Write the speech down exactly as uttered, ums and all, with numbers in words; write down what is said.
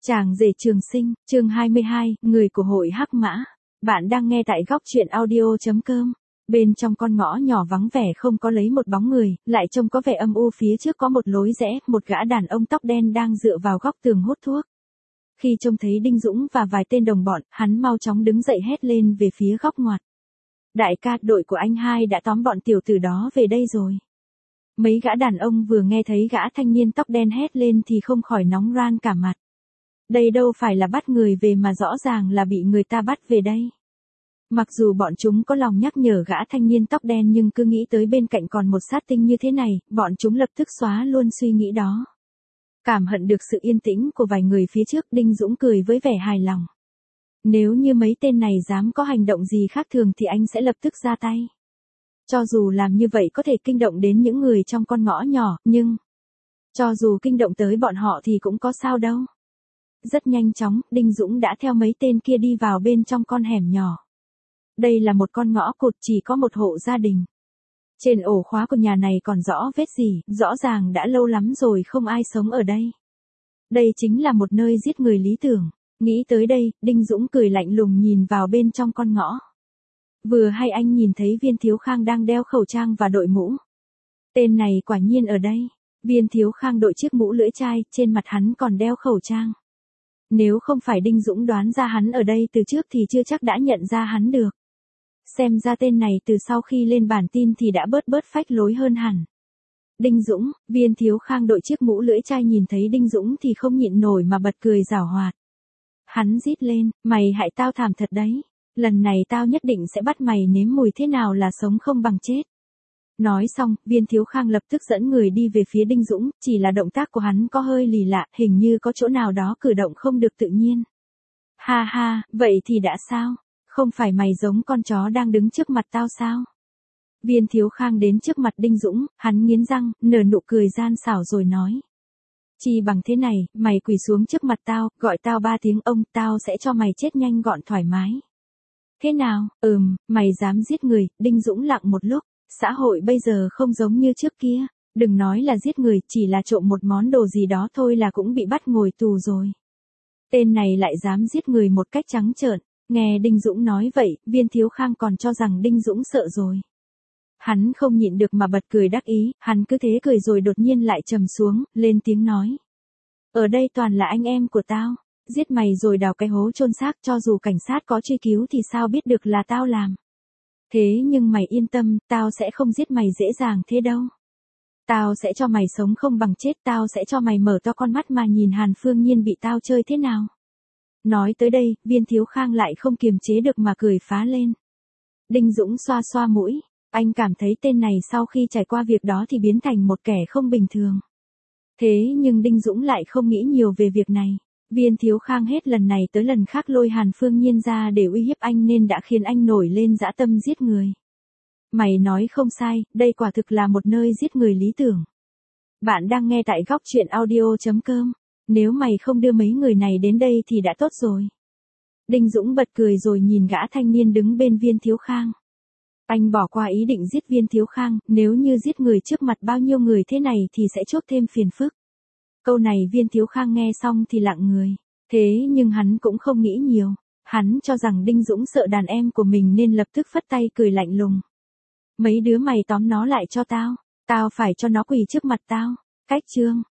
Chàng rể trường sinh, chương hai mươi hai, người của hội Hắc Mã. Bạn đang nghe tại góc truyện audio chấm com. Bên trong con ngõ nhỏ vắng vẻ không có lấy một bóng người, lại trông có vẻ âm u. Phía trước có một lối rẽ, một gã đàn ông tóc đen đang dựa vào góc tường hút thuốc. Khi trông thấy Đinh Dũng và vài tên đồng bọn, hắn mau chóng đứng dậy hét lên về phía góc ngoặt. Đại ca, đội của anh hai đã tóm bọn tiểu tử đó về đây rồi. Mấy gã đàn ông vừa nghe thấy gã thanh niên tóc đen hét lên thì không khỏi nóng ran cả mặt. Đây đâu phải là bắt người về mà rõ ràng là bị người ta bắt về đây. Mặc dù bọn chúng có lòng nhắc nhở gã thanh niên tóc đen nhưng cứ nghĩ tới bên cạnh còn một sát tinh như thế này, bọn chúng lập tức xóa luôn suy nghĩ đó. Cảm hận được sự yên tĩnh của vài người phía trước, Đinh Dũng cười với vẻ hài lòng. Nếu như mấy tên này dám có hành động gì khác thường thì anh sẽ lập tức ra tay. Cho dù làm như vậy có thể kinh động đến những người trong con ngõ nhỏ, nhưng cho dù kinh động tới bọn họ thì cũng có sao đâu. Rất nhanh chóng, Đinh Dũng đã theo mấy tên kia đi vào bên trong con hẻm nhỏ. Đây là một con ngõ cụt, chỉ có một hộ gia đình. Trên ổ khóa của nhà này còn rõ vết gì, rõ ràng đã lâu lắm rồi không ai sống ở đây. Đây chính là một nơi giết người lý tưởng. Nghĩ tới đây, Đinh Dũng cười lạnh lùng nhìn vào bên trong con ngõ. Vừa hay anh nhìn thấy Viên Thiếu Khang đang đeo khẩu trang và đội mũ. Tên này quả nhiên ở đây. Viên Thiếu Khang đội chiếc mũ lưỡi chai, trên mặt hắn còn đeo khẩu trang. Nếu không phải Đinh Dũng đoán ra hắn ở đây từ trước thì chưa chắc đã nhận ra hắn được. Xem ra tên này từ sau khi lên bản tin thì đã bớt bớt phách lối hơn hẳn. Đinh Dũng, Viên Thiếu Khang đội chiếc mũ lưỡi chai nhìn thấy Đinh Dũng thì không nhịn nổi mà bật cười giảo hoạt. Hắn rít lên, mày hại tao thảm thật đấy. Lần này tao nhất định sẽ bắt mày nếm mùi thế nào là sống không bằng chết. Nói xong, Viên Thiếu Khang lập tức dẫn người đi về phía Đinh Dũng, chỉ là động tác của hắn có hơi lì lạ, hình như có chỗ nào đó cử động không được tự nhiên. Ha ha, vậy thì đã sao? Không phải mày giống con chó đang đứng trước mặt tao sao? Viên Thiếu Khang đến trước mặt Đinh Dũng, hắn nghiến răng, nở nụ cười gian xảo rồi nói. Chi bằng thế này, mày quỳ xuống trước mặt tao, gọi tao ba tiếng ông, tao sẽ cho mày chết nhanh gọn thoải mái. Thế nào, ừm, mày dám giết người. Đinh Dũng lặng một lúc. Xã hội bây giờ không giống như trước kia, đừng nói là giết người, chỉ là trộm một món đồ gì đó thôi là cũng bị bắt ngồi tù rồi. Tên này lại dám giết người một cách trắng trợn. Nghe Đinh Dũng nói vậy, Viên Thiếu Khang còn cho rằng Đinh Dũng sợ rồi. Hắn không nhịn được mà bật cười đắc ý, hắn cứ thế cười rồi đột nhiên lại trầm xuống, lên tiếng nói. Ở đây toàn là anh em của tao, giết mày rồi đào cái hố chôn xác, cho dù cảnh sát có truy cứu thì sao biết được là tao làm. Thế nhưng mày yên tâm, tao sẽ không giết mày dễ dàng thế đâu. Tao sẽ cho mày sống không bằng chết, tao sẽ cho mày mở to con mắt mà nhìn Hàn Phương Nhiên bị tao chơi thế nào. Nói tới đây, Viên Thiếu Khang lại không kiềm chế được mà cười phá lên. Đinh Dũng xoa xoa mũi, anh cảm thấy tên này sau khi trải qua việc đó thì biến thành một kẻ không bình thường. Thế nhưng Đinh Dũng lại không nghĩ nhiều về việc này. Viên Thiếu Khang hết lần này tới lần khác lôi Hàn Phương Nhiên ra để uy hiếp anh nên đã khiến anh nổi lên dã tâm giết người. Mày nói không sai, đây quả thực là một nơi giết người lý tưởng. Bạn đang nghe tại góc truyện audio chấm com. Nếu mày không đưa mấy người này đến đây thì đã tốt rồi. Đinh Dũng bật cười rồi nhìn gã thanh niên đứng bên Viên Thiếu Khang. Anh bỏ qua ý định giết Viên Thiếu Khang, nếu như giết người trước mặt bao nhiêu người thế này thì sẽ chuốc thêm phiền phức. Câu này Viên Thiếu Khang nghe xong thì lặng người. Thế nhưng hắn cũng không nghĩ nhiều. Hắn cho rằng Đinh Dũng sợ đàn em của mình nên lập tức phất tay cười lạnh lùng. Mấy đứa mày tóm nó lại cho tao. Tao phải cho nó quỳ trước mặt tao. Cách chương.